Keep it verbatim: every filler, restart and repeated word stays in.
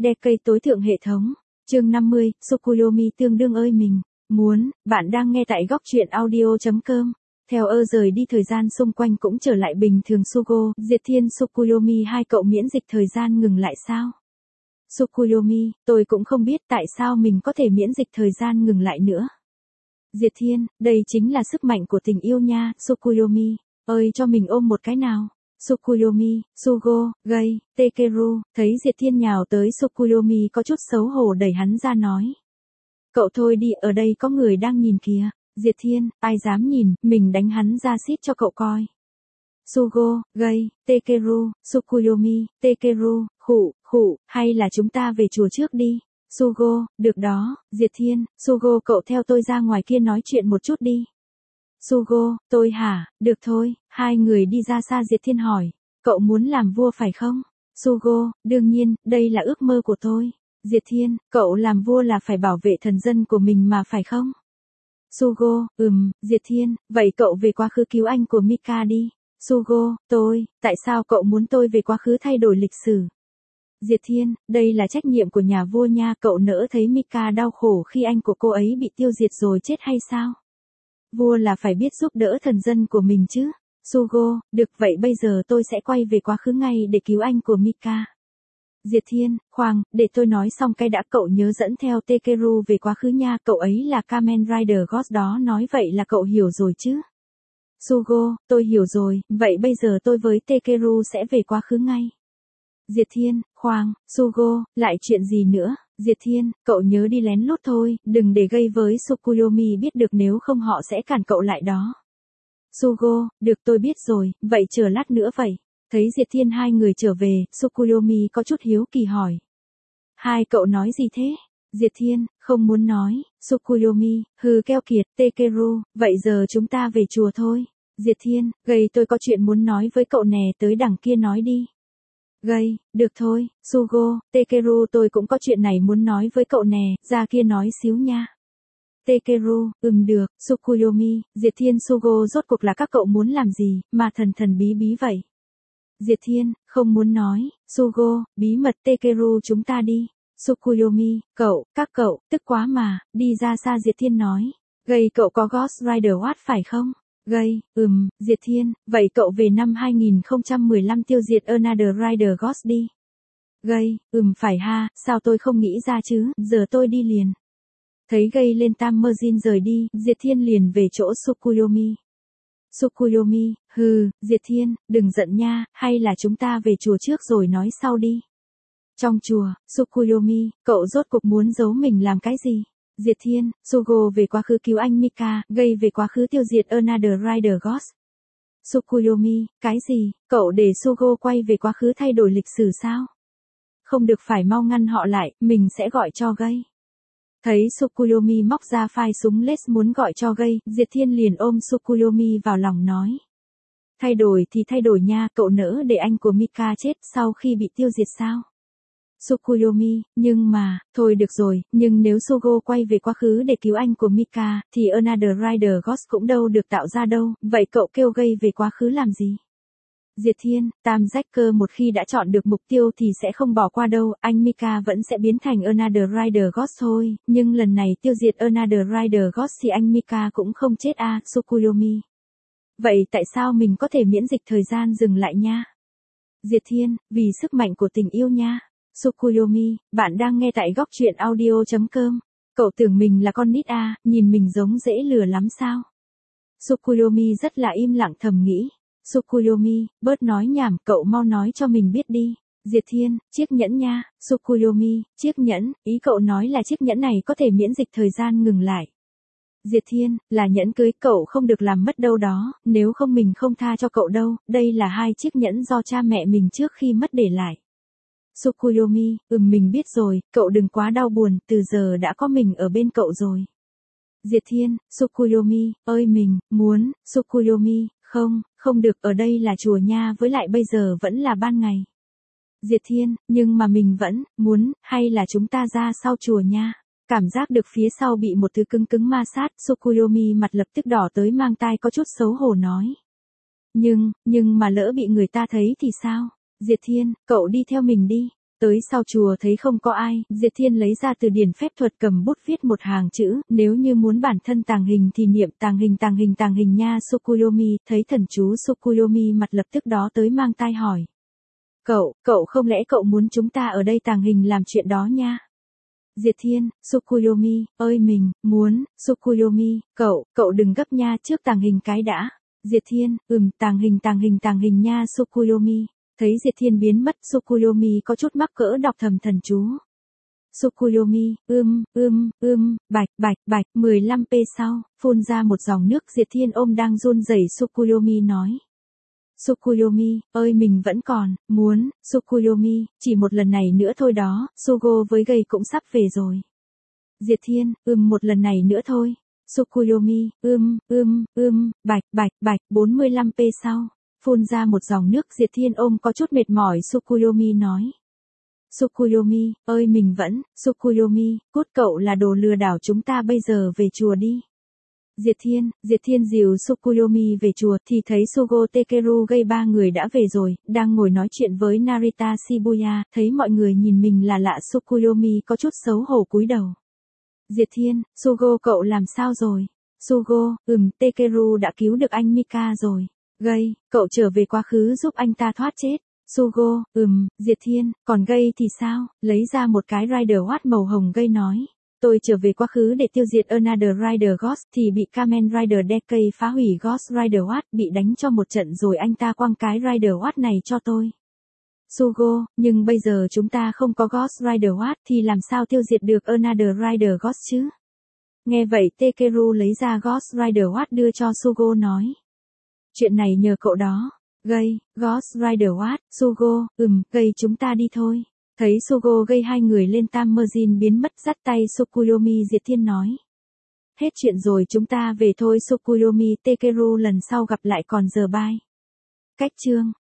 Decade tối thượng hệ thống. Chương năm mươi, Tsukuyomi tương đương ơi mình. Muốn, bạn đang nghe tại góc truyện audio.com. Theo ơ rời đi thời gian xung quanh cũng trở lại bình thường Sugo, Diệt Thiên Tsukuyomi hai cậu miễn dịch thời gian ngừng lại sao? Tsukuyomi, tôi cũng không biết tại sao mình có thể miễn dịch thời gian ngừng lại nữa. Diệt Thiên, đây chính là sức mạnh của tình yêu nha, Tsukuyomi. Ơi cho mình ôm một cái nào. Tsukuyomi, Sugo, Gay, Takeru, thấy Diệt Thiên nhào tới Tsukuyomi có chút xấu hổ đẩy hắn ra nói. Cậu thôi đi, ở đây có người đang nhìn kìa. Diệt Thiên, ai dám nhìn, mình đánh hắn ra xít cho cậu coi. Sugo, Gay, Takeru, Tsukuyomi, Takeru, khụ, khụ, hay là chúng ta về chùa trước đi. Sugo, được đó, Diệt Thiên, Sugo cậu theo tôi ra ngoài kia nói chuyện một chút đi. Sugo, tôi hả, được thôi, hai người đi ra xa. Diệt Thiên hỏi, cậu muốn làm vua phải không? Sugo, đương nhiên, đây là ước mơ của tôi. Diệt Thiên, cậu làm vua là phải bảo vệ thần dân của mình mà phải không? Sugo, ừm, Diệt Thiên, vậy cậu về quá khứ cứu anh của Mika đi. Sugo, tôi, tại sao cậu muốn tôi về quá khứ thay đổi lịch sử? Diệt Thiên, đây là trách nhiệm của nhà vua nha, cậu nỡ thấy Mika đau khổ khi anh của cô ấy bị tiêu diệt rồi chết hay sao? Vua là phải biết giúp đỡ thần dân của mình chứ. Sugo, được vậy bây giờ tôi sẽ quay về quá khứ ngay để cứu anh của Mika. Diệt Thiên, khoan, để tôi nói xong cái đã, cậu nhớ dẫn theo Takeru về quá khứ nha, cậu ấy là Kamen Rider Ghost đó, nói vậy là cậu hiểu rồi chứ. Sugo, tôi hiểu rồi, vậy bây giờ tôi với Takeru sẽ về quá khứ ngay. Diệt Thiên, khoan, Sugo, lại chuyện gì nữa? Diệt Thiên, cậu nhớ đi lén lút thôi, đừng để gây với Tsukuyomi biết được nếu không họ sẽ cản cậu lại đó. Sugo, được tôi biết rồi, vậy chờ lát nữa vậy. Thấy Diệt Thiên hai người trở về, Tsukuyomi có chút hiếu kỳ hỏi. Hai cậu nói gì thế? Diệt Thiên, không muốn nói. Tsukuyomi, hừ keo kiệt, Takeru, vậy giờ chúng ta về chùa thôi. Diệt Thiên, Gay tôi có chuyện muốn nói với cậu nè, tới đằng kia nói đi. Gay, được thôi, Sugo, Takeru tôi cũng có chuyện này muốn nói với cậu nè, ra kia nói xíu nha. Takeru, ừm được, Tsukuyomi, Diệt Thiên Sugo rốt cuộc là các cậu muốn làm gì, mà thần thần bí bí vậy. Diệt Thiên, không muốn nói, Sugo, bí mật. Takeru chúng ta đi. Tsukuyomi, cậu, các cậu, tức quá mà, đi ra xa. Diệt Thiên nói. Gay cậu có Ghost Rider Watch phải không? Gay, ừm, Diệt Thiên, vậy cậu về năm hai không một lăm tiêu diệt Another Rider Ghost đi. Gay, ừm phải ha, sao tôi không nghĩ ra chứ, giờ tôi đi liền. Thấy Gay lên Tamerjin rời đi, Diệt Thiên liền về chỗ Tsukuyomi. Tsukuyomi, hừ, Diệt Thiên, đừng giận nha, hay là chúng ta về chùa trước rồi nói sau đi. Trong chùa, Tsukuyomi, cậu rốt cuộc muốn giấu mình làm cái gì? Diệt Thiên, Sugo về quá khứ cứu anh Mika, Gay về quá khứ tiêu diệt Another Rider Ghost. Tsukuyomi, cái gì, cậu để Sugo quay về quá khứ thay đổi lịch sử sao? Không được, phải mau ngăn họ lại, mình sẽ gọi cho Gay. Thấy Tsukuyomi móc ra phai súng lết muốn gọi cho Gay, Diệt Thiên liền ôm Tsukuyomi vào lòng nói. Thay đổi thì thay đổi nha, cậu nỡ để anh của Mika chết sau khi bị tiêu diệt sao? Tsukuyomi, nhưng mà, thôi được rồi, nhưng nếu Sugo quay về quá khứ để cứu anh của Mika, thì Another Rider Ghost cũng đâu được tạo ra đâu, vậy cậu kêu Gay về quá khứ làm gì? Diệt Thiên, Tam Jacker một khi đã chọn được mục tiêu thì sẽ không bỏ qua đâu, anh Mika vẫn sẽ biến thành Another Rider Ghost thôi, nhưng lần này tiêu diệt Another Rider Ghost thì anh Mika cũng không chết à, Tsukuyomi. Vậy tại sao mình có thể miễn dịch thời gian dừng lại nha? Diệt Thiên, vì sức mạnh của tình yêu nha. Tsukuyomi, bạn đang nghe tại góc truyện audio.com. Cậu tưởng mình là con nít à, nhìn mình giống dễ lừa lắm sao? Tsukuyomi rất là im lặng thầm nghĩ. Tsukuyomi, bớt nói nhảm, cậu mau nói cho mình biết đi. Diệt Thiên, chiếc nhẫn nha. Tsukuyomi, chiếc nhẫn, ý cậu nói là chiếc nhẫn này có thể miễn dịch thời gian ngừng lại. Diệt Thiên, là nhẫn cưới, cậu không được làm mất đâu đó, nếu không mình không tha cho cậu đâu, đây là hai chiếc nhẫn do cha mẹ mình trước khi mất để lại. Tsukuyomi, ừm mình biết rồi, cậu đừng quá đau buồn, từ giờ đã có mình ở bên cậu rồi. Diệt Thiên, Tsukuyomi, ơi mình, muốn, Tsukuyomi, không, không được, ở đây là chùa nha, với lại bây giờ vẫn là ban ngày. Diệt Thiên, nhưng mà mình vẫn, muốn, hay là chúng ta ra sau chùa nha. Cảm giác được phía sau bị một thứ cứng cứng ma sát, Tsukuyomi mặt lập tức đỏ tới mang tai có chút xấu hổ nói. Nhưng, nhưng mà lỡ bị người ta thấy thì sao? Diệt Thiên, cậu đi theo mình đi. Tới sau chùa thấy không có ai, Diệt Thiên lấy ra từ điển phép thuật cầm bút viết một hàng chữ, nếu như muốn bản thân tàng hình thì niệm tàng hình tàng hình tàng hình nha Tsukuyomi, thấy thần chú Tsukuyomi mặt lập tức đó tới mang tai hỏi. Cậu, cậu không lẽ cậu muốn chúng ta ở đây tàng hình làm chuyện đó nha? Diệt Thiên, Tsukuyomi, ơi mình, muốn, Tsukuyomi, cậu, cậu đừng gấp nha trước tàng hình cái đã. Diệt Thiên, ừm, tàng hình tàng hình tàng hình nha Tsukuyomi. Thấy Diệt Thiên biến mất, Tsukuyomi có chút mắc cỡ đọc thầm thần chú. Tsukuyomi, ưm, ưm, ưm, bạch, bạch, bạch, mười lăm p sau, phun ra một dòng nước. Diệt Thiên ôm đang run rẩy Tsukuyomi nói. Tsukuyomi, ơi mình vẫn còn, muốn, Tsukuyomi, chỉ một lần này nữa thôi đó, Sugo với Gay cũng sắp về rồi. Diệt Thiên, ưm một lần này nữa thôi. Tsukuyomi, ưm, ưm, ưm, bạch, bạch, bạch, bốn mươi lăm p sau, phun ra một dòng nước. Diệt Thiên ôm có chút mệt mỏi Tsukuyomi nói. Tsukuyomi, ơi mình vẫn, Tsukuyomi, cút cậu là đồ lừa đảo chúng ta bây giờ về chùa đi. Diệt Thiên, Diệt Thiên dìu Tsukuyomi về chùa thì thấy Sugo Takeru Gay ba người đã về rồi, đang ngồi nói chuyện với Narita Shibuya, thấy mọi người nhìn mình là lạ Tsukuyomi có chút xấu hổ cúi đầu. Diệt Thiên, Sugo cậu làm sao rồi? Sugo, ừm, Takeru đã cứu được anh Mika rồi. Gay, cậu trở về quá khứ giúp anh ta thoát chết. Sugo, ừm, Diệt Thiên, còn Gay thì sao? Lấy ra một cái Rider Watt màu hồng. Gay nói. Tôi trở về quá khứ để tiêu diệt Another Rider Ghost thì bị Kamen Rider Decay phá hủy Ghost Rider Watt, bị đánh cho một trận rồi anh ta quăng cái Rider Watt này cho tôi. Sugo, nhưng bây giờ chúng ta không có Ghost Rider Watt thì làm sao tiêu diệt được Another Rider Ghost chứ? Nghe vậy Takeru lấy ra Ghost Rider Watt đưa cho Sugo nói. Chuyện này nhờ cậu đó. Gay, Ghost Rider Watt, Sugo, ừm, Gay chúng ta đi thôi. Thấy Sugo Gay hai người lên Tamerjin biến mất dắt tay Tsukuyomi. Diệt Thiên nói. Hết chuyện rồi chúng ta về thôi Tsukuyomi. Takeru lần sau gặp lại còn giờ bye. Cách chương.